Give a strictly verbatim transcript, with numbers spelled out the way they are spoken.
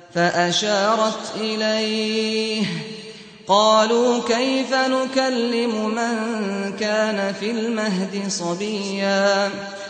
فأشارت إليه. قالوا كيف نكلم من كان في المهد صبيا